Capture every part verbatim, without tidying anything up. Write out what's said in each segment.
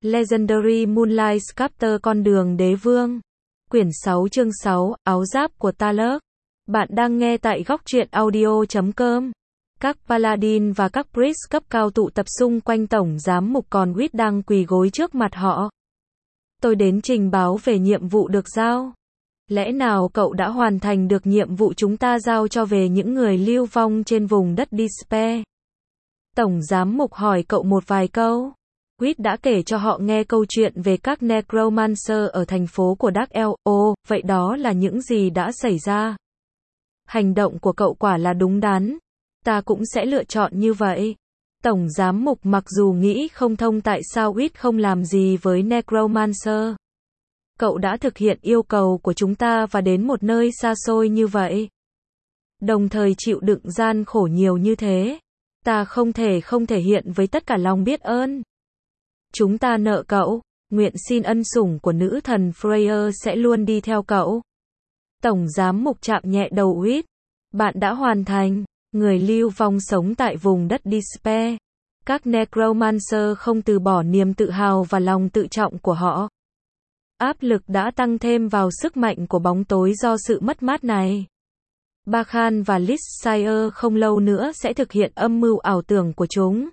Legendary Moonlight Sculptor Con đường đế vương. Quyển sáu chương sáu, áo giáp của Talos. Bạn đang nghe tại góc truyện audio chấm com. Các Paladin và các Priest cấp cao tụ tập xung quanh Tổng Giám mục, còn Reed đang quỳ gối trước mặt họ. Tôi đến trình báo về nhiệm vụ được giao. Lẽ nào cậu đã hoàn thành được nhiệm vụ chúng ta giao cho về những người lưu vong trên vùng đất Despair? Tổng Giám mục hỏi cậu một vài câu. Reed đã kể cho họ nghe câu chuyện về các Necromancer ở thành phố của Dark Elf. Ồ, vậy đó là những gì đã xảy ra. Hành động của cậu quả là đúng đắn. Ta cũng sẽ lựa chọn như vậy. Tổng Giám mục mặc dù nghĩ không thông tại sao Reed không làm gì với Necromancer. Cậu đã thực hiện yêu cầu của chúng ta và đến một nơi xa xôi như vậy. Đồng thời chịu đựng gian khổ nhiều như thế. Ta không thể không thể hiện với tất cả lòng biết ơn. Chúng ta nợ cậu. Nguyện xin ân sủng của nữ thần Freya sẽ luôn đi theo cậu. Tổng Giám mục chạm nhẹ đầu Reed. Bạn đã hoàn thành. Người lưu vong sống tại vùng đất Despair. Các Necromancer không từ bỏ niềm tự hào và lòng tự trọng của họ. Áp lực đã tăng thêm vào sức mạnh của bóng tối do sự mất mát này. Bachan và Lysire không lâu nữa sẽ thực hiện âm mưu ảo tưởng của chúng.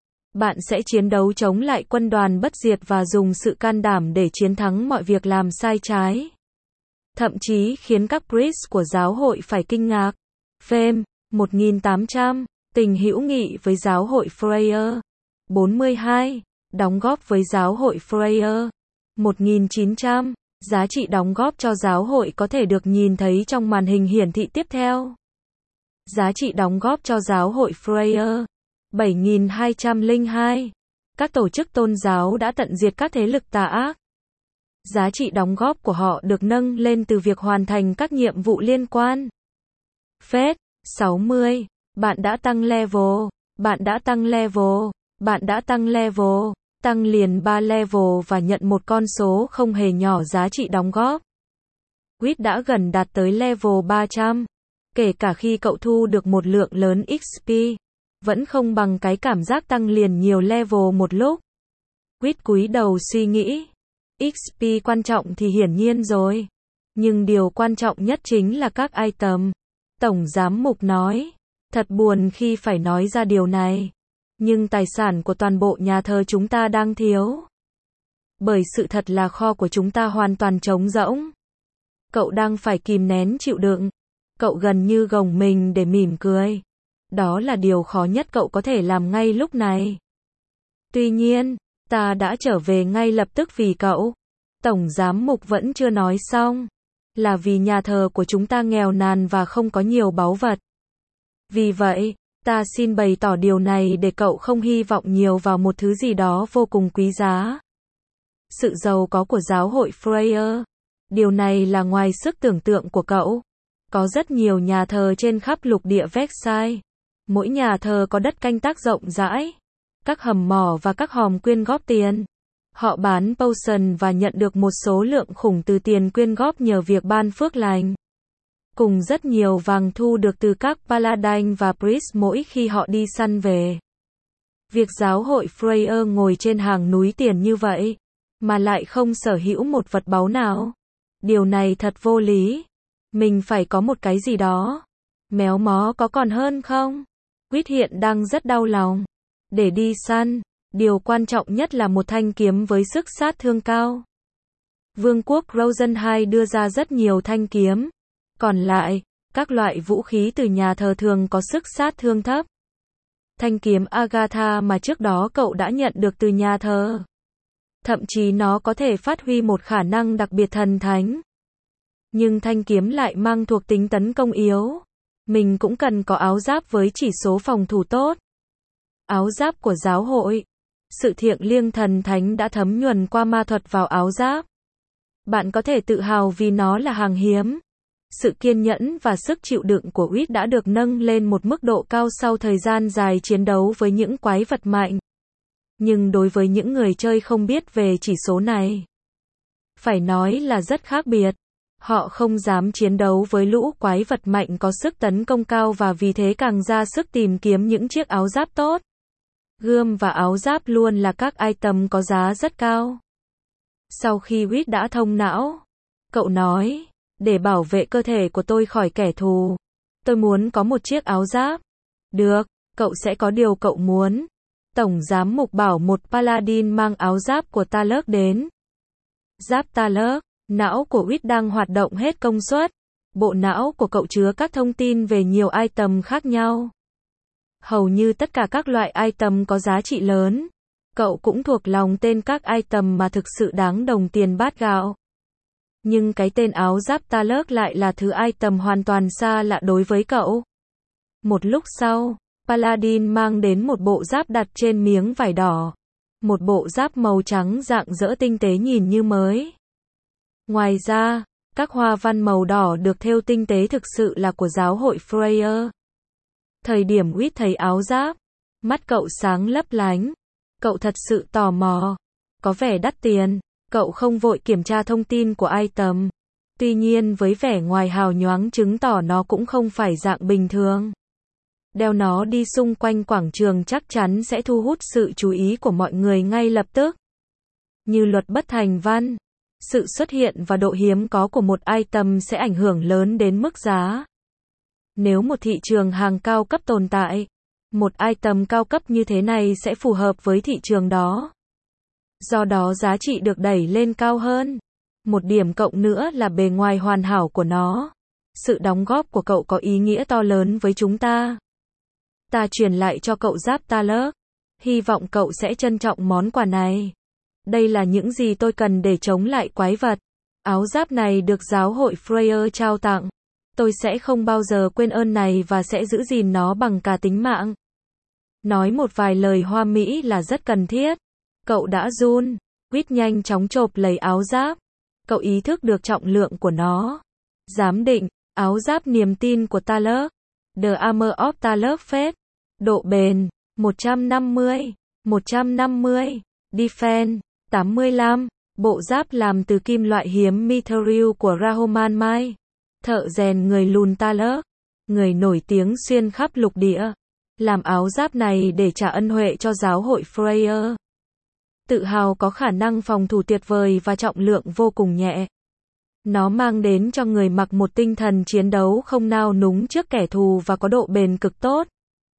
Bạn sẽ chiến đấu chống lại quân đoàn bất diệt và dùng sự can đảm để chiến thắng mọi việc làm sai trái. Thậm chí khiến các priest của giáo hội phải kinh ngạc. Phêm, một nghìn tám trăm, tình hữu nghị với giáo hội Freya. bốn mươi hai, đóng góp với giáo hội Freya. một nghìn chín trăm, giá trị đóng góp cho giáo hội có thể được nhìn thấy trong màn hình hiển thị tiếp theo. Giá trị đóng góp cho giáo hội Freya. bảy nghìn hai trăm lẻ hai. Các tổ chức tôn giáo đã tận diệt các thế lực tà ác. Giá trị đóng góp của họ được nâng lên từ việc hoàn thành các nhiệm vụ liên quan. Phết, sáu mươi. Bạn đã tăng level. Bạn đã tăng level. Bạn đã tăng level. Tăng liền ba level và nhận một con số không hề nhỏ giá trị đóng góp. Reed đã gần đạt tới level ba trăm. Kể cả khi cậu thu được một lượng lớn ích pê, vẫn không bằng cái cảm giác tăng liền nhiều level một lúc. Reed cúi đầu suy nghĩ. ích pê quan trọng thì hiển nhiên rồi. Nhưng điều quan trọng nhất chính là các item. Tổng Giám mục nói. Thật buồn khi phải nói ra điều này. Nhưng tài sản của toàn bộ nhà thờ chúng ta đang thiếu. Bởi sự thật là kho của chúng ta hoàn toàn trống rỗng. Cậu đang phải kìm nén chịu đựng. Cậu gần như gồng mình để mỉm cười. Đó là điều khó nhất cậu có thể làm ngay lúc này. Tuy nhiên, ta đã trở về ngay lập tức vì cậu. Tổng Giám mục vẫn chưa nói xong. Là vì nhà thờ của chúng ta nghèo nàn và không có nhiều báu vật. Vì vậy, ta xin bày tỏ điều này để cậu không hy vọng nhiều vào một thứ gì đó vô cùng quý giá. Sự giàu có của giáo hội Freya. Điều này là ngoài sức tưởng tượng của cậu. Có rất nhiều nhà thờ trên khắp lục địa Vexai. Mỗi nhà thờ có đất canh tác rộng rãi. Các hầm mỏ và các hòm quyên góp tiền. Họ bán potion và nhận được một số lượng khủng từ tiền quyên góp nhờ việc ban phước lành. Cùng rất nhiều vàng thu được từ các Paladin và Priest mỗi khi họ đi săn về. Việc giáo hội Freya ngồi trên hàng núi tiền như vậy, mà lại không sở hữu một vật báu nào. Điều này thật vô lý. Mình phải có một cái gì đó. Méo mó có còn hơn không? Reed hiện đang rất đau lòng. Để đi săn, điều quan trọng nhất là một thanh kiếm với sức sát thương cao. Vương quốc Rosenheim đưa ra rất nhiều thanh kiếm. Còn lại, các loại vũ khí từ nhà thờ thường có sức sát thương thấp. Thanh kiếm Agatha mà trước đó cậu đã nhận được từ nhà thờ. Thậm chí nó có thể phát huy một khả năng đặc biệt thần thánh. Nhưng thanh kiếm lại mang thuộc tính tấn công yếu. Mình cũng cần có áo giáp với chỉ số phòng thủ tốt. Áo giáp của giáo hội. Sự thiêng liêng thần thánh đã thấm nhuần qua ma thuật vào áo giáp. Bạn có thể tự hào vì nó là hàng hiếm. Sự kiên nhẫn và sức chịu đựng của Reed đã được nâng lên một mức độ cao sau thời gian dài chiến đấu với những quái vật mạnh. Nhưng đối với những người chơi không biết về chỉ số này, phải nói là rất khác biệt. Họ không dám chiến đấu với lũ quái vật mạnh có sức tấn công cao và vì thế càng ra sức tìm kiếm những chiếc áo giáp tốt. Gươm và áo giáp luôn là các item có giá rất cao. Sau khi Reed đã thông não, cậu nói, để bảo vệ cơ thể của tôi khỏi kẻ thù, tôi muốn có một chiếc áo giáp. Được, cậu sẽ có điều cậu muốn. Tổng giám mục bảo một Paladin mang áo giáp của Talos đến. Giáp Talos, não của Reed đang hoạt động hết công suất. Bộ não của cậu chứa các thông tin về nhiều item khác nhau. Hầu như tất cả các loại item có giá trị lớn. Cậu cũng thuộc lòng tên các item mà thực sự đáng đồng tiền bát gạo. Nhưng cái tên áo giáp Talos lại là thứ item hoàn toàn xa lạ đối với cậu. Một lúc sau, Paladin mang đến một bộ giáp đặt trên miếng vải đỏ. Một bộ giáp màu trắng rạng rỡ tinh tế nhìn như mới. Ngoài ra, các hoa văn màu đỏ được thêu tinh tế thực sự là của giáo hội Freya. Thời điểm Reed thấy áo giáp, mắt cậu sáng lấp lánh. Cậu thật sự tò mò. Có vẻ đắt tiền. Cậu không vội kiểm tra thông tin của item. Tuy nhiên với vẻ ngoài hào nhoáng chứng tỏ nó cũng không phải dạng bình thường. Đeo nó đi xung quanh quảng trường chắc chắn sẽ thu hút sự chú ý của mọi người ngay lập tức. Như luật bất thành văn, sự xuất hiện và độ hiếm có của một item sẽ ảnh hưởng lớn đến mức giá. Nếu một thị trường hàng cao cấp tồn tại, một item cao cấp như thế này sẽ phù hợp với thị trường đó. Do đó giá trị được đẩy lên cao hơn. Một điểm cộng nữa là bề ngoài hoàn hảo của nó. Sự đóng góp của cậu có ý nghĩa to lớn với chúng ta. Ta truyền lại cho cậu giáp Talos. Hy vọng cậu sẽ trân trọng món quà này. Đây là những gì tôi cần để chống lại quái vật. Áo giáp này được giáo hội Freya trao tặng. Tôi sẽ không bao giờ quên ơn này và sẽ giữ gìn nó bằng cả tính mạng. Nói một vài lời hoa mỹ là rất cần thiết. Cậu đã run. Reed nhanh chóng chộp lấy áo giáp. Cậu ý thức được trọng lượng của nó. Giám định, áo giáp niềm tin của Talos. The Armor of Talos Faith. Độ bền, một trăm năm mươi. một trăm năm mươi. Defense, tám mươi lăm. Bộ giáp làm từ kim loại hiếm Mithril của Rahoman Mai. Thợ rèn người lùn Talos. Người nổi tiếng xuyên khắp lục địa. Làm áo giáp này để trả ân huệ cho giáo hội Freya. Tự hào có khả năng phòng thủ tuyệt vời và trọng lượng vô cùng nhẹ. Nó mang đến cho người mặc một tinh thần chiến đấu không nao núng trước kẻ thù và có độ bền cực tốt.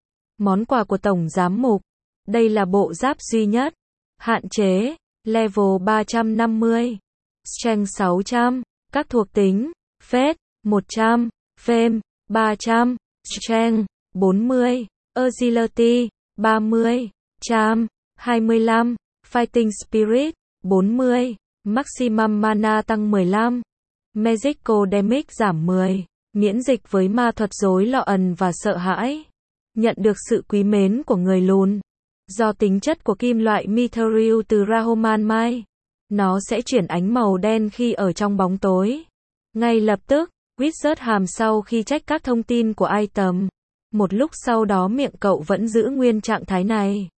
Món quà của Tổng Giám mục. Đây là bộ giáp duy nhất. Hạn chế. Level ba trăm năm mươi. Strength sáu trăm. Các thuộc tính. Faith, một trăm. Fame, ba trăm. Strength, bốn mươi. Agility, ba mươi. Charm, hai mươi lăm. Fighting Spirit, bốn mươi. Maximum Mana tăng mười lăm. Magical Damage giảm mười. Miễn dịch với ma thuật rối loạn và sợ hãi. Nhận được sự quý mến của người lùn. Do tính chất của kim loại Mithril từ Rahoman Mai, nó sẽ chuyển ánh màu đen khi ở trong bóng tối. Ngay lập tức, Reed rớt hàm sau khi check các thông tin của item. Một lúc sau đó miệng cậu vẫn giữ nguyên trạng thái này.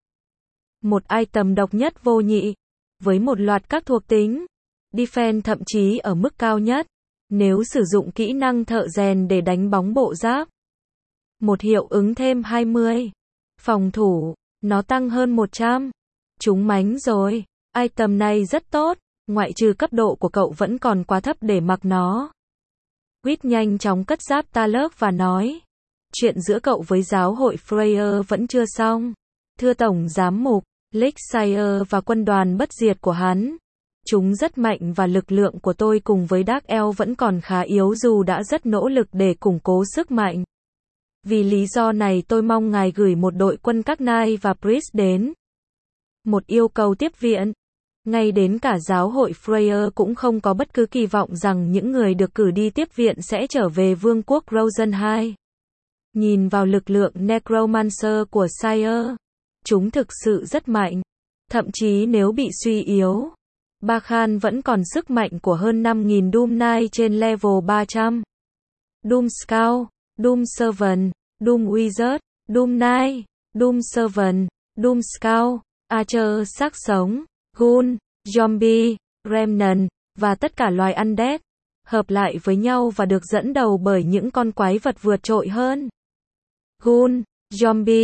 Một item độc nhất vô nhị. Với một loạt các thuộc tính. Defense thậm chí ở mức cao nhất. Nếu sử dụng kỹ năng thợ rèn để đánh bóng bộ giáp. Một hiệu ứng thêm hai mươi. Phòng thủ. Nó tăng hơn một trăm. Chúng mánh rồi. Item này rất tốt. Ngoại trừ cấp độ của cậu vẫn còn quá thấp để mặc nó. Reed nhanh chóng cất giáp Talos và nói. Chuyện giữa cậu với giáo hội Freya vẫn chưa xong. Thưa Tổng Giám mục, Lixire và quân đoàn bất diệt của hắn. Chúng rất mạnh và lực lượng của tôi cùng với Dark Elf vẫn còn khá yếu dù đã rất nỗ lực để củng cố sức mạnh. Vì lý do này tôi mong ngài gửi một đội quân các Knight và Priest đến. Một yêu cầu tiếp viện. Ngay đến cả giáo hội Freya cũng không có bất cứ kỳ vọng rằng những người được cử đi tiếp viện sẽ trở về vương quốc Rosen hai. Nhìn vào lực lượng Necromancer của Sire, chúng thực sự rất mạnh. Thậm chí nếu bị suy yếu, Bakhan vẫn còn sức mạnh của hơn năm nghìn Doom Knight trên level ba trăm. Doom Scout, Doom Servant, Doom Wizard, Doom Knight, Doom Servant, Doom Scout, Archer xác sống, Ghoul, Zombie, Remnant, và tất cả loài Undead, hợp lại với nhau và được dẫn đầu bởi những con quái vật vượt trội hơn. Ghoul, Zombie,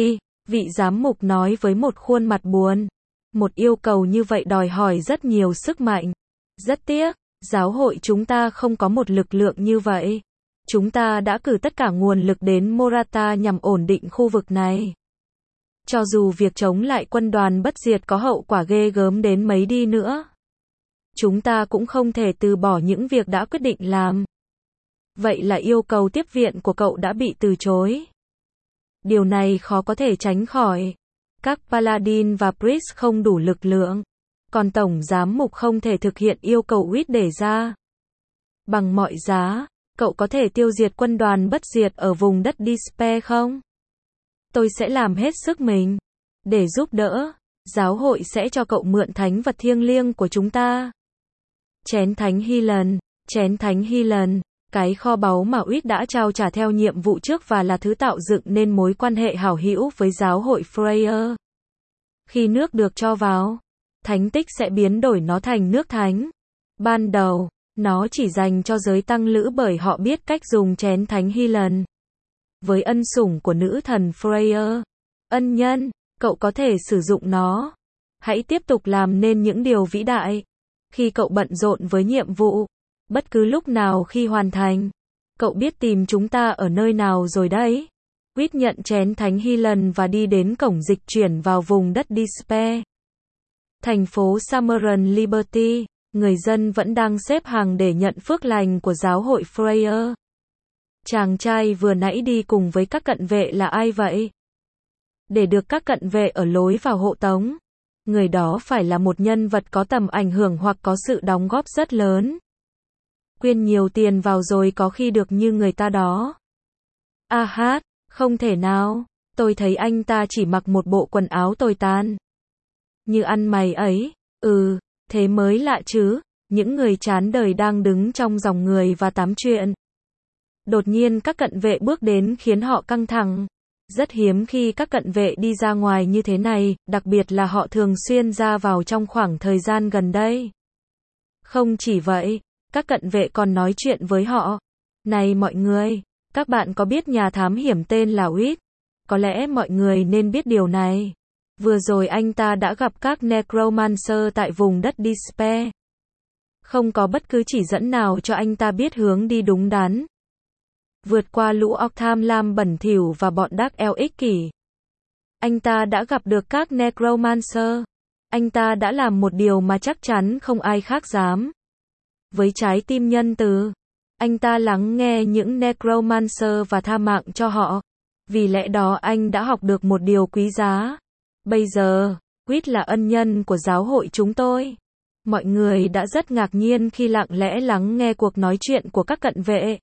Vị giám mục nói với một khuôn mặt buồn. Một yêu cầu như vậy đòi hỏi rất nhiều sức mạnh. Rất tiếc, giáo hội chúng ta không có một lực lượng như vậy. Chúng ta đã cử tất cả nguồn lực đến Morata nhằm ổn định khu vực này. Cho dù việc chống lại quân đoàn bất diệt có hậu quả ghê gớm đến mấy đi nữa, chúng ta cũng không thể từ bỏ những việc đã quyết định làm. Vậy là yêu cầu tiếp viện của cậu đã bị từ chối. Điều này khó có thể tránh khỏi. Các Paladin và Priest không đủ lực lượng. Còn Tổng Giám mục không thể thực hiện yêu cầu Wit đề ra. Bằng mọi giá, cậu có thể tiêu diệt quân đoàn bất diệt ở vùng đất Despair không? Tôi sẽ làm hết sức mình. Để giúp đỡ, giáo hội sẽ cho cậu mượn thánh vật thiêng liêng của chúng ta. Chén thánh Helen, chén thánh Helen, cái kho báu mà Wit đã trao trả theo nhiệm vụ trước và là thứ tạo dựng nên mối quan hệ hảo hữu với giáo hội Freya. Khi nước được cho vào, thánh tích sẽ biến đổi nó thành nước thánh. Ban đầu, nó chỉ dành cho giới tăng lữ bởi họ biết cách dùng chén thánh Helen. Với ân sủng của nữ thần Freya, ân nhân, cậu có thể sử dụng nó. Hãy tiếp tục làm nên những điều vĩ đại. Khi cậu bận rộn với nhiệm vụ, bất cứ lúc nào khi hoàn thành, cậu biết tìm chúng ta ở nơi nào rồi đấy. Wit nhận chén thánh Helen và đi đến cổng dịch chuyển vào vùng đất Despair. Thành phố Summerun Liberty, người dân vẫn đang xếp hàng để nhận phước lành của giáo hội Freya. Chàng trai vừa nãy đi cùng với các cận vệ là ai vậy? Để được các cận vệ ở lối vào hộ tống, người đó phải là một nhân vật có tầm ảnh hưởng hoặc có sự đóng góp rất lớn. Quyên nhiều tiền vào rồi có khi được như người ta đó. A hát, không thể nào, tôi thấy anh ta chỉ mặc một bộ quần áo tồi tàn. Như ăn mày ấy, ừ, thế mới lạ chứ, những người chán đời đang đứng trong dòng người và tám chuyện. Đột nhiên các cận vệ bước đến khiến họ căng thẳng. Rất hiếm khi các cận vệ đi ra ngoài như thế này, đặc biệt là họ thường xuyên ra vào trong khoảng thời gian gần đây. Không chỉ vậy, các cận vệ còn nói chuyện với họ. Này mọi người, các bạn có biết nhà thám hiểm tên là Wit? Có lẽ mọi người nên biết điều này. Vừa rồi anh ta đã gặp các Necromancer tại vùng đất Despair. Không có bất cứ chỉ dẫn nào cho anh ta biết hướng đi đúng đắn. Vượt qua lũ orc tham lam bẩn thỉu và bọn Dark Elf ích kỷ. Anh ta đã gặp được các Necromancer. Anh ta đã làm một điều mà chắc chắn không ai khác dám. Với trái tim nhân từ, anh ta lắng nghe những Necromancer và tha mạng cho họ. Vì lẽ đó anh đã học được một điều quý giá. Bây giờ, Wit là ân nhân của giáo hội chúng tôi. Mọi người đã rất ngạc nhiên khi lặng lẽ lắng nghe cuộc nói chuyện của các cận vệ.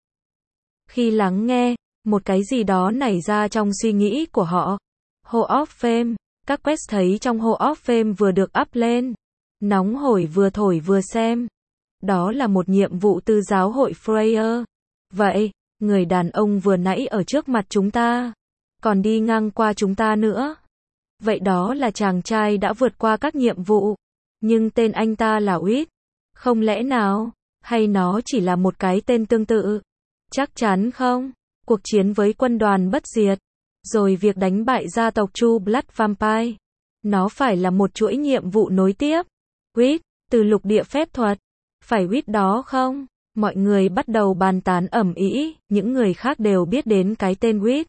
Khi lắng nghe, một cái gì đó nảy ra trong suy nghĩ của họ. Hall of Fame, các quest thấy trong Hall of Fame vừa được up lên. Nóng hổi vừa thổi vừa xem. Đó là một nhiệm vụ từ giáo hội Freya. Vậy, người đàn ông vừa nãy ở trước mặt chúng ta, còn đi ngang qua chúng ta nữa. Vậy đó là chàng trai đã vượt qua các nhiệm vụ. Nhưng tên anh ta là Wit. Không lẽ nào, hay nó chỉ là một cái tên tương tự? Chắc chắn không. Cuộc chiến với quân đoàn bất diệt, rồi việc đánh bại gia tộc True Blood Vampire. Nó phải là một chuỗi nhiệm vụ nối tiếp. Wit, từ lục địa phép thuật. Phải Wit đó không? Mọi người bắt đầu bàn tán ầm ĩ, những người khác đều biết đến cái tên Wit.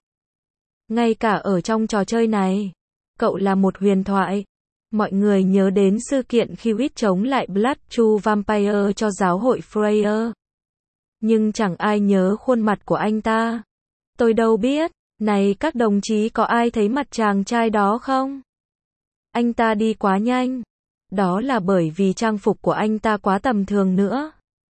Ngay cả ở trong trò chơi này, cậu là một huyền thoại. Mọi người nhớ đến sự kiện khi Wit chống lại Blood True Vampire cho giáo hội Freya. Nhưng chẳng ai nhớ khuôn mặt của anh ta. Tôi đâu biết. Này các đồng chí, có ai thấy mặt chàng trai đó không? Anh ta đi quá nhanh. Đó là bởi vì trang phục của anh ta quá tầm thường nữa.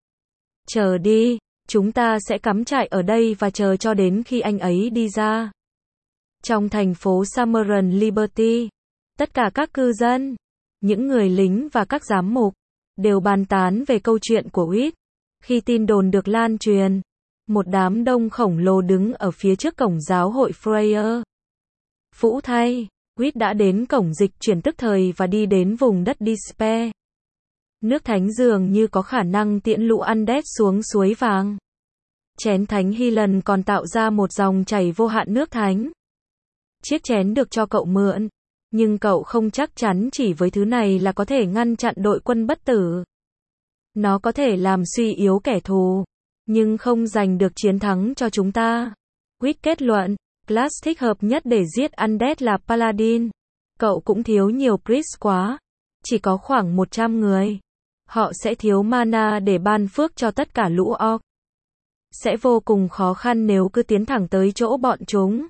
Chờ đi, chúng ta sẽ cắm trại ở đây và chờ cho đến khi anh ấy đi ra. Trong thành phố Summerun Liberty, tất cả các cư dân, những người lính và các giám mục, đều bàn tán về câu chuyện của Wit. Khi tin đồn được lan truyền, một đám đông khổng lồ đứng ở phía trước cổng giáo hội Freya. Phũ thay, Wit đã đến cổng dịch chuyển tức thời và đi đến vùng đất Despair. Nước thánh dường như có khả năng tiễn lũ undead xuống suối vàng. Chén thánh Helen còn tạo ra một dòng chảy vô hạn nước thánh. Chiếc chén được cho cậu mượn. Nhưng cậu không chắc chắn chỉ với thứ này là có thể ngăn chặn đội quân bất tử. Nó có thể làm suy yếu kẻ thù, nhưng không giành được chiến thắng cho chúng ta. Quýt kết luận, class thích hợp nhất để giết undead là Paladin. Cậu cũng thiếu nhiều priest quá. Chỉ có khoảng một trăm người. Họ sẽ thiếu mana để ban phước cho tất cả lũ orc. Sẽ vô cùng khó khăn nếu cứ tiến thẳng tới chỗ bọn chúng.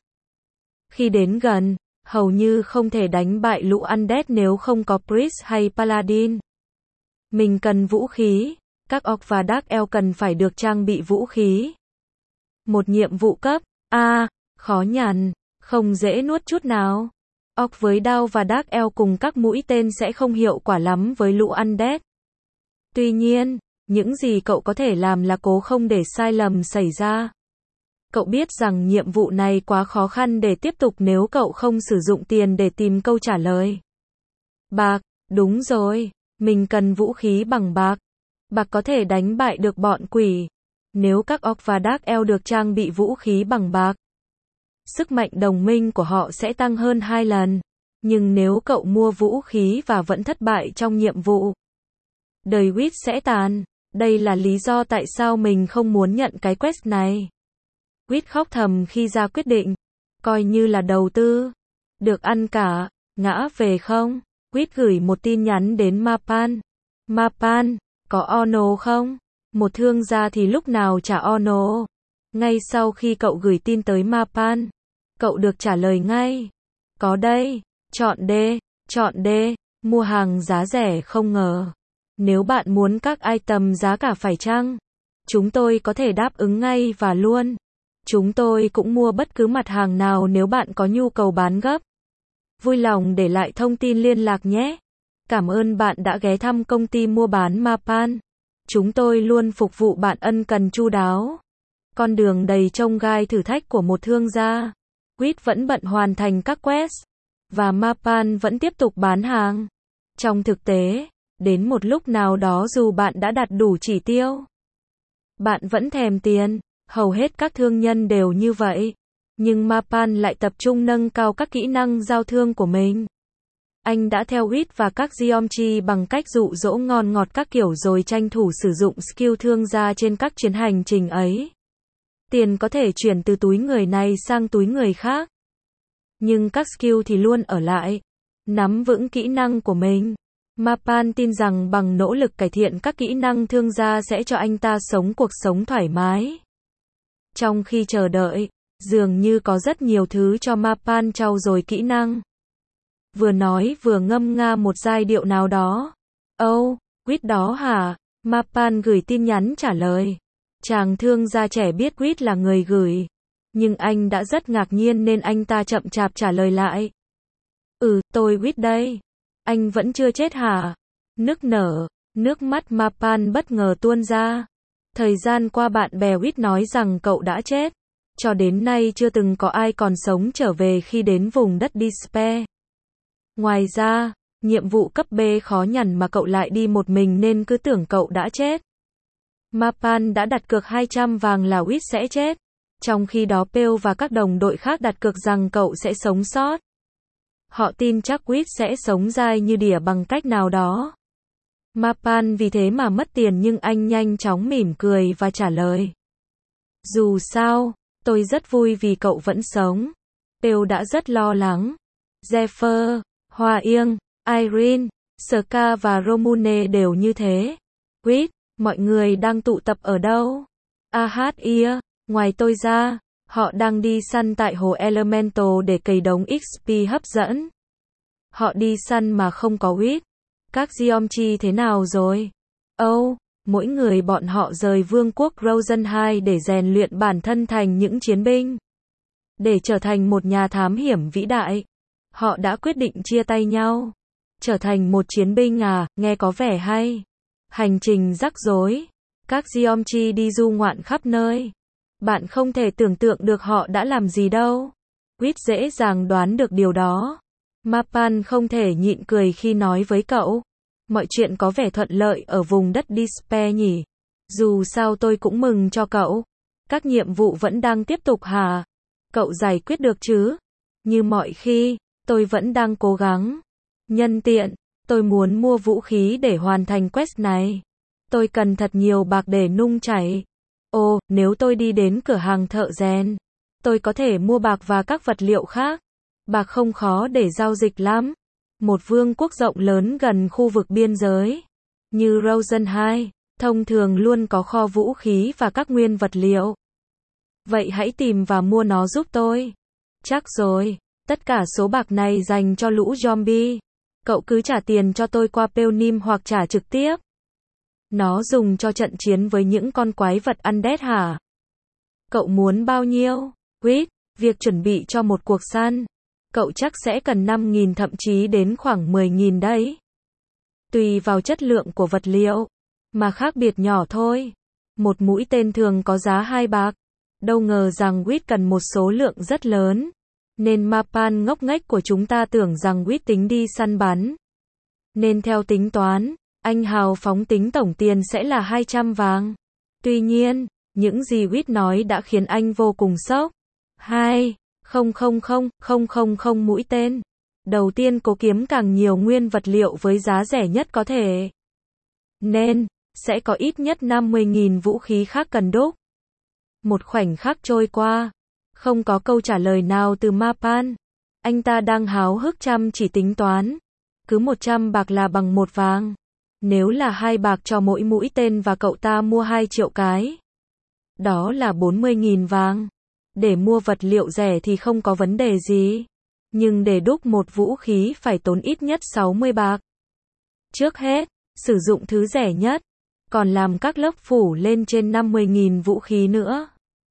Khi đến gần, hầu như không thể đánh bại lũ undead nếu không có priest hay paladin. Mình cần vũ khí. Các orc và dark elf cần phải được trang bị vũ khí. Một nhiệm vụ cấp A, khó nhằn, không dễ nuốt chút nào. Orc với đao và dark elf cùng các mũi tên sẽ không hiệu quả lắm với lũ undead. Tuy nhiên, những gì cậu có thể làm là cố không để sai lầm xảy ra. Cậu biết rằng nhiệm vụ này quá khó khăn để tiếp tục nếu cậu không sử dụng tiền để tìm câu trả lời. Bạc, đúng rồi, mình cần vũ khí bằng bạc. Bạc có thể đánh bại được bọn quỷ. Nếu các orc và dark elf được trang bị vũ khí bằng bạc, sức mạnh đồng minh của họ sẽ tăng hơn hai lần. Nhưng nếu cậu mua vũ khí và vẫn thất bại trong nhiệm vụ, đời Wit sẽ tàn. Đây là lý do tại sao mình không muốn nhận cái quest này. Wit khóc thầm khi ra quyết định. Coi như là đầu tư. Được ăn cả. Ngã về không? Wit gửi một tin nhắn đến Mapan. Mapan, có Ono không? Một thương gia thì lúc nào trả Ono. Ngay sau khi cậu gửi tin tới Mapan, cậu được trả lời ngay. Có đây. Chọn D. Chọn D. Mua hàng giá rẻ không ngờ. Nếu bạn muốn các item giá cả phải chăng, chúng tôi có thể đáp ứng ngay và luôn. Chúng tôi cũng mua bất cứ mặt hàng nào nếu bạn có nhu cầu bán gấp. Vui lòng để lại thông tin liên lạc nhé. Cảm ơn bạn đã ghé thăm công ty mua bán Mapan. Chúng tôi luôn phục vụ bạn ân cần chu đáo. Con đường đầy chông gai thử thách của một thương gia. Quýt vẫn bận hoàn thành các quest. Và Mapan vẫn tiếp tục bán hàng. Trong thực tế, đến một lúc nào đó dù bạn đã đạt đủ chỉ tiêu, bạn vẫn thèm tiền. Hầu hết các thương nhân đều như vậy. Nhưng Mapan lại tập trung nâng cao các kỹ năng giao thương của mình. Anh đã theo Wit và các Geomchi bằng cách dụ dỗ ngon ngọt các kiểu rồi tranh thủ sử dụng skill thương gia trên các chuyến hành trình ấy. Tiền có thể chuyển từ túi người này sang túi người khác. Nhưng các skill thì luôn ở lại. Nắm vững kỹ năng của mình. Mapan tin rằng bằng nỗ lực cải thiện các kỹ năng thương gia sẽ cho anh ta sống cuộc sống thoải mái. Trong khi chờ đợi, dường như có rất nhiều thứ cho Mapan trau dồi kỹ năng. Vừa nói vừa ngâm nga một giai điệu nào đó. Oh, Quýt đó hả? Mapan gửi tin nhắn trả lời. Chàng thương gia trẻ biết Quýt là người gửi. Nhưng anh đã rất ngạc nhiên nên anh ta chậm chạp trả lời lại. Ừ, tôi Quýt đây. Anh vẫn chưa chết hả? Nức nở, nước mắt Mapan bất ngờ tuôn ra. Thời gian qua bạn bè Quýt nói rằng cậu đã chết. Cho đến nay chưa từng có ai còn sống trở về khi đến vùng đất Despair. Ngoài ra, nhiệm vụ cấp B khó nhằn mà cậu lại đi một mình nên cứ tưởng cậu đã chết. Mapan đã đặt cược hai trăm vàng là Quýt sẽ chết. Trong khi đó Pale và các đồng đội khác đặt cược rằng cậu sẽ sống sót. Họ tin chắc Quýt sẽ sống dai như đỉa bằng cách nào đó. Mapan vì thế mà mất tiền nhưng anh nhanh chóng mỉm cười và trả lời. Dù sao, tôi rất vui vì cậu vẫn sống. Pale đã rất lo lắng. Zephyr, Hoa Yên, Irene, Ska và Romune đều như thế. Quýt, mọi người đang tụ tập ở đâu? Ah ia, ngoài tôi ra, họ đang đi săn tại hồ Elemental để cày đống ích pê hấp dẫn. Họ đi săn mà không có Quýt. Các Geomchi thế nào rồi? Oh, mỗi người bọn họ rời vương quốc Rosenheim để rèn luyện bản thân thành những chiến binh. Để trở thành một nhà thám hiểm vĩ đại. Họ đã quyết định chia tay nhau. Trở thành một chiến binh à, nghe có vẻ hay. Hành trình rắc rối. Các Geomchi đi du ngoạn khắp nơi. Bạn không thể tưởng tượng được họ đã làm gì đâu. Quýt dễ dàng đoán được điều đó. Mapan không thể nhịn cười khi nói với cậu. Mọi chuyện có vẻ thuận lợi ở vùng đất Despair nhỉ. Dù sao tôi cũng mừng cho cậu. Các nhiệm vụ vẫn đang tiếp tục hả? Cậu giải quyết được chứ? Như mọi khi, tôi vẫn đang cố gắng. Nhân tiện, tôi muốn mua vũ khí để hoàn thành quest này. Tôi cần thật nhiều bạc để nung chảy. Ồ, nếu tôi đi đến cửa hàng thợ rèn, tôi có thể mua bạc và các vật liệu khác. Bạc không khó để giao dịch lắm. Một vương quốc rộng lớn gần khu vực biên giới, như Rosenheim, thông thường luôn có kho vũ khí và các nguyên vật liệu. Vậy hãy tìm và mua nó giúp tôi. Chắc rồi, tất cả số bạc này dành cho lũ zombie. Cậu cứ trả tiền cho tôi qua Payoneer hoặc trả trực tiếp. Nó dùng cho trận chiến với những con quái vật undead hả? Cậu muốn bao nhiêu? Quýt, việc chuẩn bị cho một cuộc săn. Cậu chắc sẽ cần năm nghìn thậm chí đến khoảng mười nghìn đấy. Tùy vào chất lượng của vật liệu, mà khác biệt nhỏ thôi. Một mũi tên thường có giá hai bạc. Đâu ngờ rằng Quýt cần một số lượng rất lớn. Nên Mapan ngốc nghếch của chúng ta tưởng rằng Quýt tính đi săn bắn. Nên theo tính toán, anh hào phóng tính tổng tiền sẽ là hai trăm vàng. Tuy nhiên, những gì Quýt nói đã khiến anh vô cùng sốc. Hai, không không không, không không không mũi tên. Đầu tiên cố kiếm càng nhiều nguyên vật liệu với giá rẻ nhất có thể. Nên, sẽ có ít nhất năm mươi nghìn vũ khí khác cần đúc. Một khoảnh khắc trôi qua. Không có câu trả lời nào từ Mapan. Anh ta đang háo hức chăm chỉ tính toán. Cứ một trăm bạc là bằng một vàng. Nếu là hai bạc cho mỗi mũi tên và cậu ta mua hai triệu cái. Đó là bốn mươi nghìn vàng. Để mua vật liệu rẻ thì không có vấn đề gì. Nhưng để đúc một vũ khí phải tốn ít nhất sáu mươi bạc. Trước hết, sử dụng thứ rẻ nhất. Còn làm các lớp phủ lên trên năm mươi nghìn vũ khí nữa.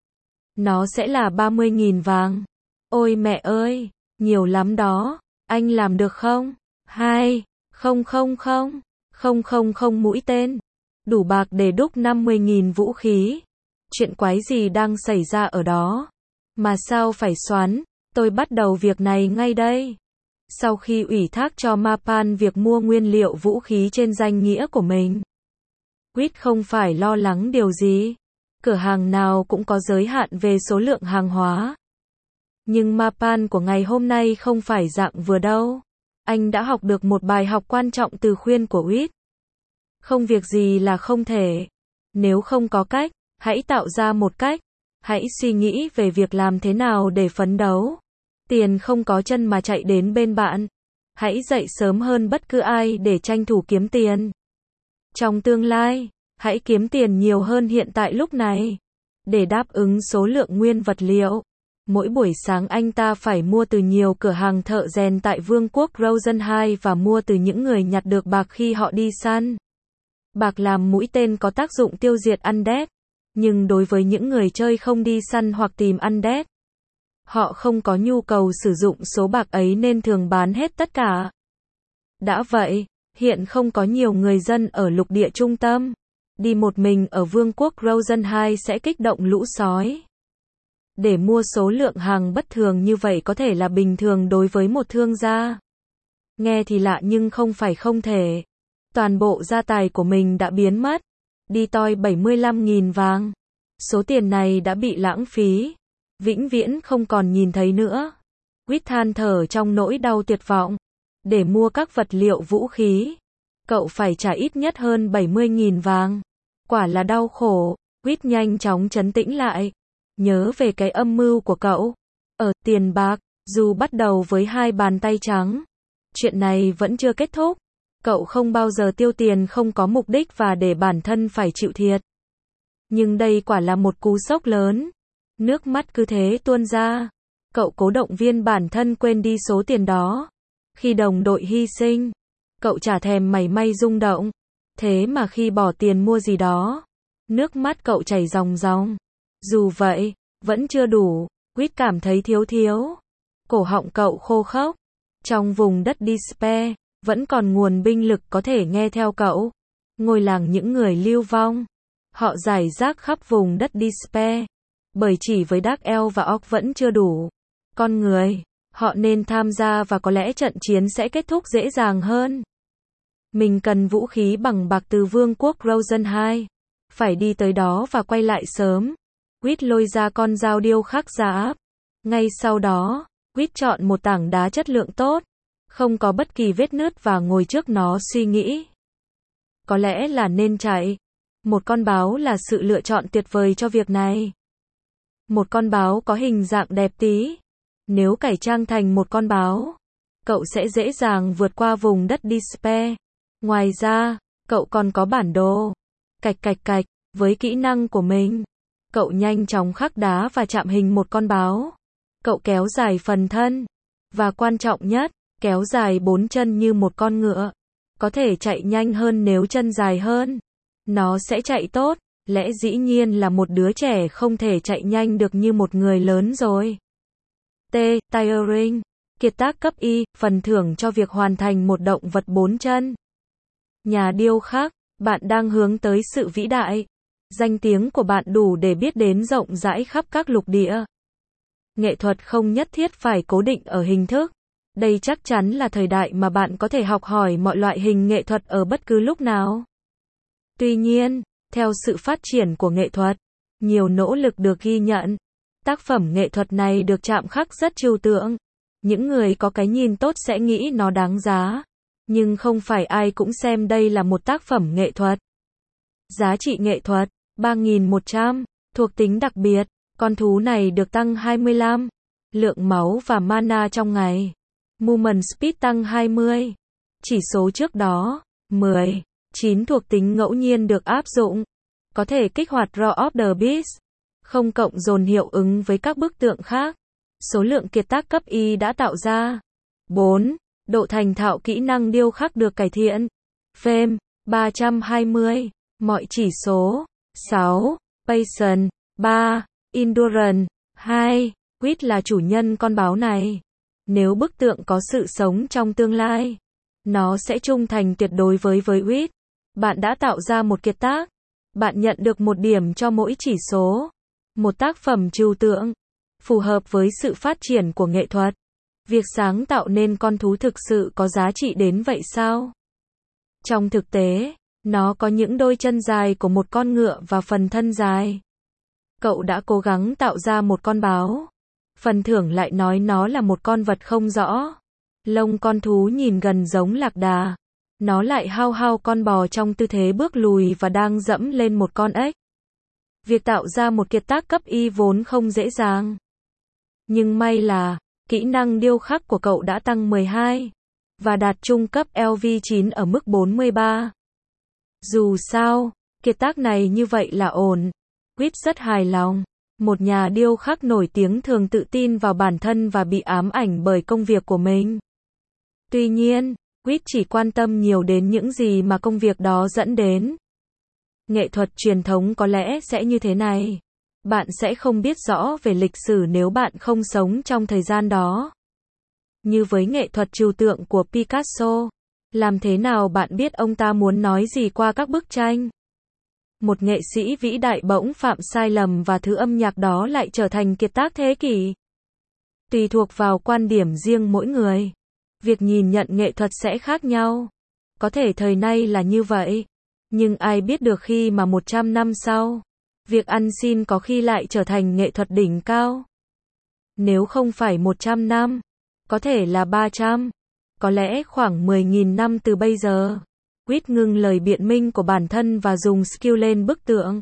Nó sẽ là ba mươi nghìn vàng. Ôi mẹ ơi, nhiều lắm đó. Anh làm được không? Hai, không không không, không không không mũi tên. Đủ bạc để đúc năm mươi nghìn vũ khí. Chuyện quái gì đang xảy ra ở đó? Mà sao phải xoắn? Tôi bắt đầu việc này ngay đây. Sau khi ủy thác cho Mapan việc mua nguyên liệu vũ khí trên danh nghĩa của mình, Quýt không phải lo lắng điều gì. Cửa hàng nào cũng có giới hạn về số lượng hàng hóa. Nhưng Mapan của ngày hôm nay không phải dạng vừa đâu. Anh đã học được một bài học quan trọng từ khuyên của Quýt. Không việc gì là không thể. Nếu không có cách, hãy tạo ra một cách. Hãy suy nghĩ về việc làm thế nào để phấn đấu. Tiền không có chân mà chạy đến bên bạn. Hãy dậy sớm hơn bất cứ ai để tranh thủ kiếm tiền. Trong tương lai, hãy kiếm tiền nhiều hơn hiện tại lúc này. Để đáp ứng số lượng nguyên vật liệu, mỗi buổi sáng anh ta phải mua từ nhiều cửa hàng thợ rèn tại Vương quốc Rosenheim và mua từ những người nhặt được bạc khi họ đi săn. Bạc làm mũi tên có tác dụng tiêu diệt undead. Nhưng đối với những người chơi không đi săn hoặc tìm undead, họ không có nhu cầu sử dụng số bạc ấy nên thường bán hết tất cả. Đã vậy, hiện không có nhiều người dân ở lục địa trung tâm. Đi một mình ở Vương quốc Rosenheim sẽ kích động lũ sói. Để mua số lượng hàng bất thường như vậy có thể là bình thường đối với một thương gia. Nghe thì lạ nhưng không phải không thể. Toàn bộ gia tài của mình đã biến mất. Đi toi bảy mươi lăm nghìn vàng. Số tiền này đã bị lãng phí. Vĩnh viễn không còn nhìn thấy nữa. Quýt than thở trong nỗi đau tuyệt vọng. Để mua các vật liệu vũ khí, cậu phải trả ít nhất hơn bảy mươi nghìn vàng. Quả là đau khổ. Quýt nhanh chóng trấn tĩnh lại. Nhớ về cái âm mưu của cậu. Ở tiền bạc, dù bắt đầu với hai bàn tay trắng. Chuyện này vẫn chưa kết thúc. Cậu không bao giờ tiêu tiền không có mục đích và để bản thân phải chịu thiệt. Nhưng đây quả là một cú sốc lớn. Nước mắt cứ thế tuôn ra. Cậu cố động viên bản thân quên đi số tiền đó. Khi đồng đội hy sinh, cậu chả thèm mảy may rung động. Thế mà khi bỏ tiền mua gì đó, nước mắt cậu chảy ròng ròng. Dù vậy, vẫn chưa đủ. Quýt cảm thấy thiếu thiếu. Cổ họng cậu khô khốc. Trong vùng đất Despair, vẫn còn nguồn binh lực có thể nghe theo cậu. Ngôi làng những người lưu vong. Họ rải rác khắp vùng đất Despair. Bởi chỉ với Dark Elf và Orc vẫn chưa đủ. Con người, họ nên tham gia và có lẽ trận chiến sẽ kết thúc dễ dàng hơn. Mình cần vũ khí bằng bạc từ Vương quốc Rosenheim. Phải đi tới đó và quay lại sớm. Quýt lôi ra con dao điêu khắc giá áp. Ngay sau đó, Quýt chọn một tảng đá chất lượng tốt, không có bất kỳ vết nứt và ngồi trước nó suy nghĩ. Có lẽ là nên chạy. Một con báo là sự lựa chọn tuyệt vời cho việc này. Một con báo có hình dạng đẹp tí. Nếu cải trang thành một con báo, cậu sẽ dễ dàng vượt qua vùng đất Despair. Ngoài ra, cậu còn có bản đồ. Cạch cạch cạch, với kỹ năng của mình, cậu nhanh chóng khắc đá và chạm hình một con báo. Cậu kéo dài phần thân. Và quan trọng nhất, kéo dài bốn chân như một con ngựa. Có thể chạy nhanh hơn nếu chân dài hơn. Nó sẽ chạy tốt. Lẽ dĩ nhiên là một đứa trẻ không thể chạy nhanh được như một người lớn rồi. T. Tiring. Kiệt tác cấp Y, phần thưởng cho việc hoàn thành một động vật bốn chân. Nhà điêu khắc, bạn đang hướng tới sự vĩ đại. Danh tiếng của bạn đủ để biết đến rộng rãi khắp các lục địa. Nghệ thuật không nhất thiết phải cố định ở hình thức. Đây chắc chắn là thời đại mà bạn có thể học hỏi mọi loại hình nghệ thuật ở bất cứ lúc nào. Tuy nhiên, theo sự phát triển của nghệ thuật, nhiều nỗ lực được ghi nhận. Tác phẩm nghệ thuật này được chạm khắc rất trừu tượng. Những người có cái nhìn tốt sẽ nghĩ nó đáng giá. Nhưng không phải ai cũng xem đây là một tác phẩm nghệ thuật. Giá trị nghệ thuật, ba nghìn một trăm. Thuộc tính đặc biệt, con thú này được tăng hai mươi lăm. Lượng máu và mana trong ngày. Movement Speed tăng hai mươi. Chỉ số trước đó, mười. chín thuộc tính ngẫu nhiên được áp dụng. Có thể kích hoạt Roar of the Beast. Không cộng dồn hiệu ứng với các bức tượng khác. Số lượng kiệt tác cấp Y đã tạo ra. bốn. Độ thành thạo kỹ năng điêu khắc được cải thiện. Fame, ba trăm hai mươi. Mọi chỉ số. sáu. Patience, ba. Endurance, hai. Quýt là chủ nhân con báo này. Nếu bức tượng có sự sống trong tương lai, nó sẽ trung thành tuyệt đối với với Quýt. Bạn đã tạo ra một kiệt tác. Bạn nhận được một điểm cho mỗi chỉ số. Một tác phẩm trừu tượng, phù hợp với sự phát triển của nghệ thuật. Việc sáng tạo nên con thú thực sự có giá trị đến vậy sao? Trong thực tế, nó có những đôi chân dài của một con ngựa và phần thân dài. Cậu đã cố gắng tạo ra một con báo. Phần thưởng lại nói nó là một con vật không rõ. Lông con thú nhìn gần giống lạc đà. Nó lại hao hao con bò trong tư thế bước lùi và đang dẫm lên một con ếch. Việc tạo ra một kiệt tác cấp Y vốn không dễ dàng. Nhưng may là, kỹ năng điêu khắc của cậu đã tăng mười hai. Và đạt trung cấp L V chín ở mức bốn mươi ba. Dù sao, kiệt tác này như vậy là ổn. Quýt rất hài lòng. Một nhà điêu khắc nổi tiếng thường tự tin vào bản thân và bị ám ảnh bởi công việc của mình. Tuy nhiên, Quýt chỉ quan tâm nhiều đến những gì mà công việc đó dẫn đến. Nghệ thuật truyền thống có lẽ sẽ như thế này. Bạn sẽ không biết rõ về lịch sử nếu bạn không sống trong thời gian đó. Như với nghệ thuật trừu tượng của Picasso, làm thế nào bạn biết ông ta muốn nói gì qua các bức tranh? Một nghệ sĩ vĩ đại bỗng phạm sai lầm và thứ âm nhạc đó lại trở thành kiệt tác thế kỷ. Tùy thuộc vào quan điểm riêng mỗi người, việc nhìn nhận nghệ thuật sẽ khác nhau. Có thể thời nay là như vậy, nhưng ai biết được khi mà một trăm năm sau, việc ăn xin có khi lại trở thành nghệ thuật đỉnh cao. Nếu không phải một trăm năm, có thể là ba trăm, có lẽ khoảng mười nghìn năm từ bây giờ. Quýt ngưng lời biện minh của bản thân và dùng skill lên bức tượng.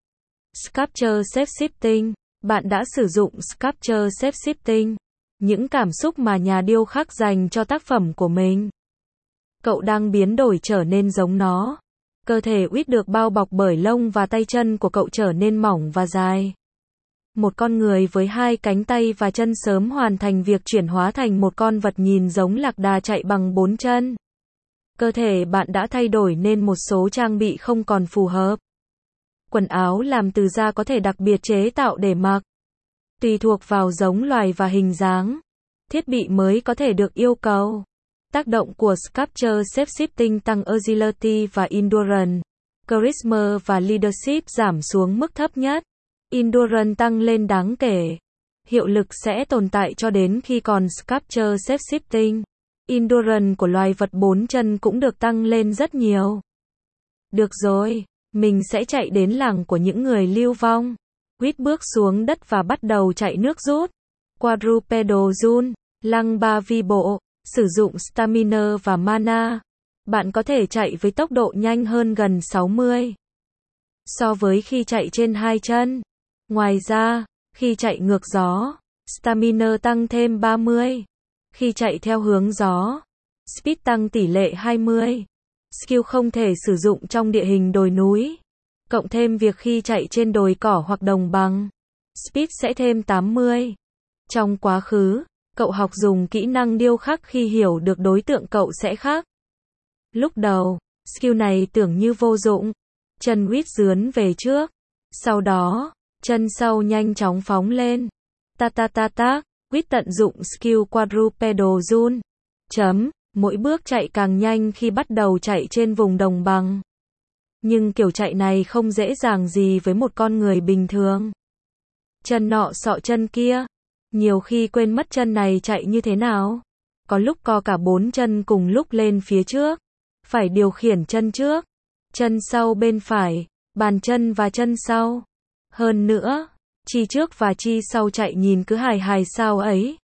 Sculpture Shape-shifting. Bạn đã sử dụng Sculpture Shape-shifting, những cảm xúc mà nhà điêu khắc dành cho tác phẩm của mình. Cậu đang biến đổi trở nên giống nó. Cơ thể Quýt được bao bọc bởi lông và tay chân của cậu trở nên mỏng và dài. Một con người với hai cánh tay và chân sớm hoàn thành việc chuyển hóa thành một con vật nhìn giống lạc đà chạy bằng bốn chân. Cơ thể bạn đã thay đổi nên một số trang bị không còn phù hợp. Quần áo làm từ da có thể đặc biệt chế tạo để mặc. Tùy thuộc vào giống loài và hình dáng, thiết bị mới có thể được yêu cầu. Tác động của Sculpture Shape-shifting tăng Agility và Endurance. Charisma và Leadership giảm xuống mức thấp nhất. Endurance tăng lên đáng kể. Hiệu lực sẽ tồn tại cho đến khi còn Sculpture Shape-shifting. Endurance của loài vật bốn chân cũng được tăng lên rất nhiều. Được rồi, mình sẽ chạy đến làng của những người lưu vong. Quýt bước xuống đất và bắt đầu chạy nước rút. Quadrupedal Run. Lăng ba vi bộ, sử dụng stamina và mana. Bạn có thể chạy với tốc độ nhanh hơn gần sáu mươi so với khi chạy trên hai chân. Ngoài ra, khi chạy ngược gió, stamina tăng thêm ba mươi. Khi chạy theo hướng gió, speed tăng tỷ lệ hai mươi. Skill không thể sử dụng trong địa hình đồi núi. Cộng thêm việc khi chạy trên đồi cỏ hoặc đồng bằng, speed sẽ thêm tám mươi. Trong quá khứ, cậu học dùng kỹ năng điêu khắc khi hiểu được đối tượng cậu sẽ khắc. Lúc đầu, skill này tưởng như vô dụng. Chân Quýt dướn về trước. Sau đó, chân sau nhanh chóng phóng lên. Ta ta ta ta, Quýt tận dụng skill quadrupedal run. Chấm, mỗi bước chạy càng nhanh khi bắt đầu chạy trên vùng đồng bằng. Nhưng kiểu chạy này không dễ dàng gì với một con người bình thường. Chân nọ sọ chân kia. Nhiều khi quên mất chân này chạy như thế nào. Có lúc co cả bốn chân cùng lúc lên phía trước. Phải điều khiển chân trước, chân sau bên phải, bàn chân và chân sau. Hơn nữa, chi trước và chi sau chạy nhìn cứ hài hài sao ấy.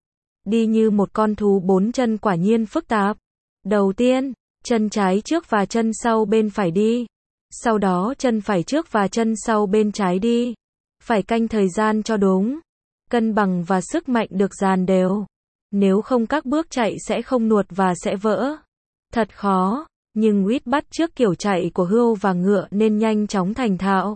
Đi như một con thú bốn chân quả nhiên phức tạp. Đầu tiên, chân trái trước và chân sau bên phải đi. Sau đó chân phải trước và chân sau bên trái đi. Phải canh thời gian cho đúng. Cân bằng và sức mạnh được dàn đều. Nếu không các bước chạy sẽ không nuột và sẽ vỡ. Thật khó, nhưng Quýt bắt chước kiểu chạy của hươu và ngựa nên nhanh chóng thành thạo.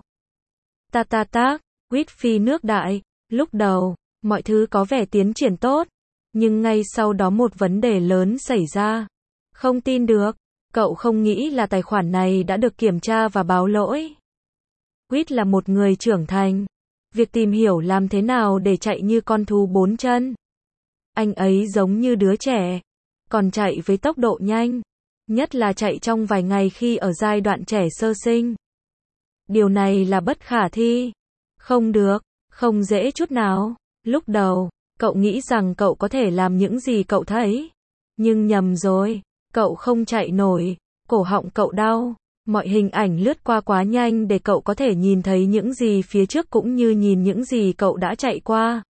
Ta ta ta, Quýt phi nước đại. Lúc đầu, mọi thứ có vẻ tiến triển tốt. Nhưng ngay sau đó một vấn đề lớn xảy ra. Không tin được, cậu không nghĩ là tài khoản này đã được kiểm tra và báo lỗi. Quýt là một người trưởng thành. Việc tìm hiểu làm thế nào để chạy như con thú bốn chân. Anh ấy giống như đứa trẻ. Còn chạy với tốc độ nhanh. Nhất là chạy trong vài ngày khi ở giai đoạn trẻ sơ sinh. Điều này là bất khả thi. Không được, không dễ chút nào. Lúc đầu, cậu nghĩ rằng cậu có thể làm những gì cậu thấy. Nhưng nhầm rồi, cậu không chạy nổi, cổ họng cậu đau. Mọi hình ảnh lướt qua quá nhanh để cậu có thể nhìn thấy những gì phía trước cũng như nhìn những gì cậu đã chạy qua.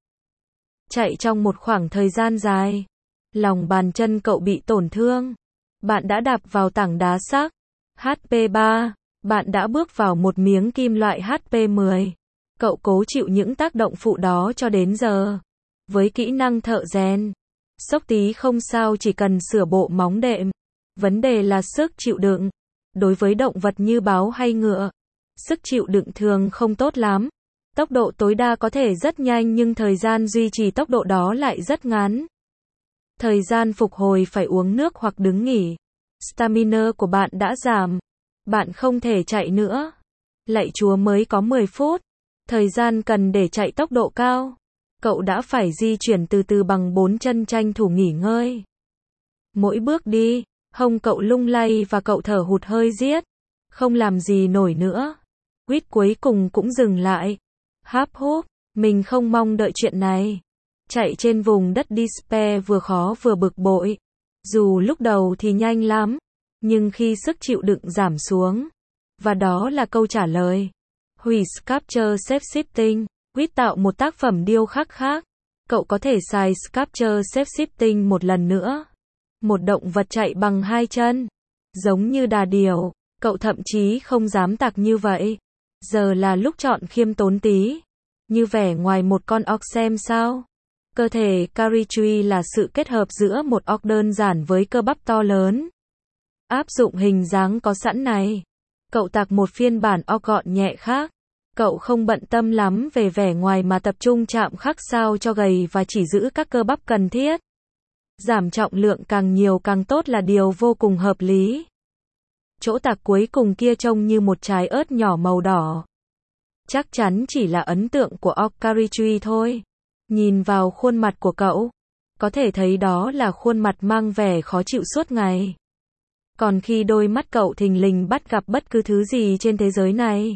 Chạy trong một khoảng thời gian dài. Lòng bàn chân cậu bị tổn thương. Bạn đã đạp vào tảng đá sắc. hát pê ba. Bạn đã bước vào một miếng kim loại hát pê mười. Cậu cố chịu những tác động phụ đó cho đến giờ. Với kỹ năng thợ rèn, xốc tí không sao chỉ cần sửa bộ móng đệm. Vấn đề là sức chịu đựng. Đối với động vật như báo hay ngựa, sức chịu đựng thường không tốt lắm. Tốc độ tối đa có thể rất nhanh nhưng thời gian duy trì tốc độ đó lại rất ngắn. Thời gian phục hồi phải uống nước hoặc đứng nghỉ. Stamina của bạn đã giảm. Bạn không thể chạy nữa. Lạy Chúa mới có mười phút. Thời gian cần để chạy tốc độ cao. Cậu đã phải di chuyển từ từ bằng bốn chân tranh thủ nghỉ ngơi. Mỗi bước đi, hông cậu lung lay và cậu thở hụt hơi riết. Không làm gì nổi nữa. Quýt cuối cùng cũng dừng lại. Háp húp, mình không mong đợi chuyện này. Chạy trên vùng đất Despair vừa khó vừa bực bội. Dù lúc đầu thì nhanh lắm, nhưng khi sức chịu đựng giảm xuống. Và đó là câu trả lời. Hủy Sculpture Shape Shifting. Quýt tạo một tác phẩm điêu khắc khác. Cậu có thể xài Sculpture Shape Shifting một lần nữa. Một động vật chạy bằng hai chân. Giống như đà điểu. Cậu thậm chí không dám tạc như vậy. Giờ là lúc chọn khiêm tốn tí. Như vẻ ngoài một con óc xem sao. Cơ thể Carichui là sự kết hợp giữa một óc đơn giản với cơ bắp to lớn. Áp dụng hình dáng có sẵn này. Cậu tạc một phiên bản óc gọn nhẹ khác. Cậu không bận tâm lắm về vẻ ngoài mà tập trung chạm khắc sao cho gầy và chỉ giữ các cơ bắp cần thiết. Giảm trọng lượng càng nhiều càng tốt là điều vô cùng hợp lý. Chỗ tạc cuối cùng kia trông như một trái ớt nhỏ màu đỏ. Chắc chắn chỉ là ấn tượng của óc Carichui thôi. Nhìn vào khuôn mặt của cậu, có thể thấy đó là khuôn mặt mang vẻ khó chịu suốt ngày. Còn khi đôi mắt cậu thình lình bắt gặp bất cứ thứ gì trên thế giới này,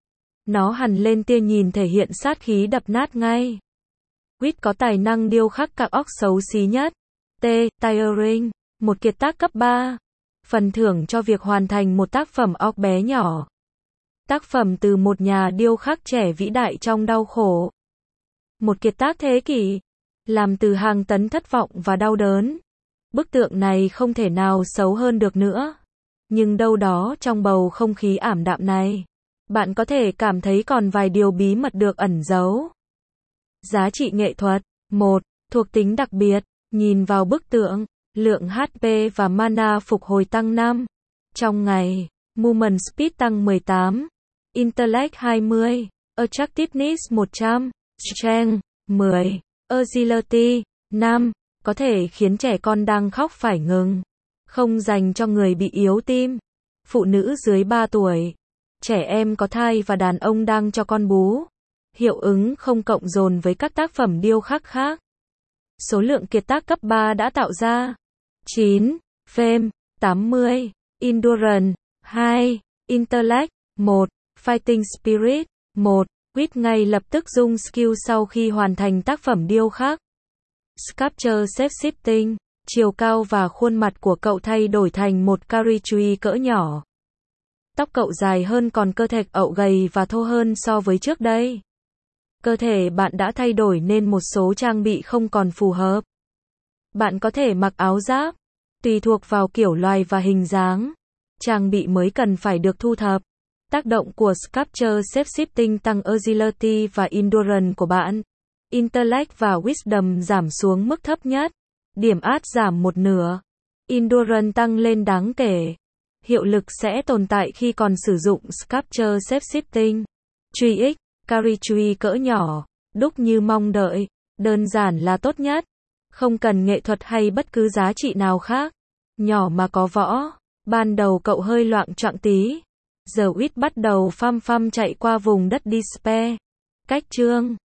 nó hằn lên tia nhìn thể hiện sát khí đập nát ngay. Quýt có tài năng điêu khắc các óc xấu xí nhất. T. Tiring, một kiệt tác cấp ba. Phần thưởng cho việc hoàn thành một tác phẩm óc bé nhỏ. Tác phẩm từ một nhà điêu khắc trẻ vĩ đại trong đau khổ. Một kiệt tác thế kỷ. làm từ hàng tấn thất vọng và đau đớn. Bức tượng này không thể nào xấu hơn được nữa. Nhưng đâu đó trong bầu không khí ảm đạm này, bạn có thể cảm thấy còn vài điều bí mật được ẩn giấu. Giá trị nghệ thuật. một. Thuộc tính đặc biệt. Nhìn vào bức tượng, lượng hát pê và mana phục hồi tăng năm. Trong ngày, Movement Speed tăng mười tám, Intellect hai mươi, Attractiveness một trăm, Strength mười, Agility năm, có thể khiến trẻ con đang khóc phải ngừng. Không dành cho người bị yếu tim, phụ nữ dưới ba tuổi, trẻ em có thai và đàn ông đang cho con bú. Hiệu ứng không cộng dồn với các tác phẩm điêu khắc khác. Số lượng kiệt tác cấp ba đã tạo ra. chín. Fame tám mươi, Endurance hai, Intellect một, Fighting Spirit một, Wit ngay lập tức dùng skill sau khi hoàn thành tác phẩm điêu khắc. Sculpture Shape-shifting, chiều cao và khuôn mặt của cậu thay đổi thành một caricature cỡ nhỏ. Tóc cậu dài hơn còn cơ thể cậu gầy và thô hơn so với trước đây. Cơ thể bạn đã thay đổi nên một số trang bị không còn phù hợp. Bạn có thể mặc áo giáp, tùy thuộc vào kiểu loài và hình dáng. Trang bị mới cần phải được thu thập. Tác động của Sculpture Shape-shifting tăng Agility và Endurance của bạn. Intellect và Wisdom giảm xuống mức thấp nhất. Điểm át giảm một nửa. Endurance tăng lên đáng kể. Hiệu lực sẽ tồn tại khi còn sử dụng Sculpture Shape-shifting. Truy X, caricature cỡ nhỏ, đúc như mong đợi, đơn giản là tốt nhất. Không cần nghệ thuật hay bất cứ giá trị nào khác. Nhỏ mà có võ. Ban đầu cậu hơi loạng choạng tí. Giờ Wit bắt đầu phăm phăm chạy qua vùng đất Despair. Cách chương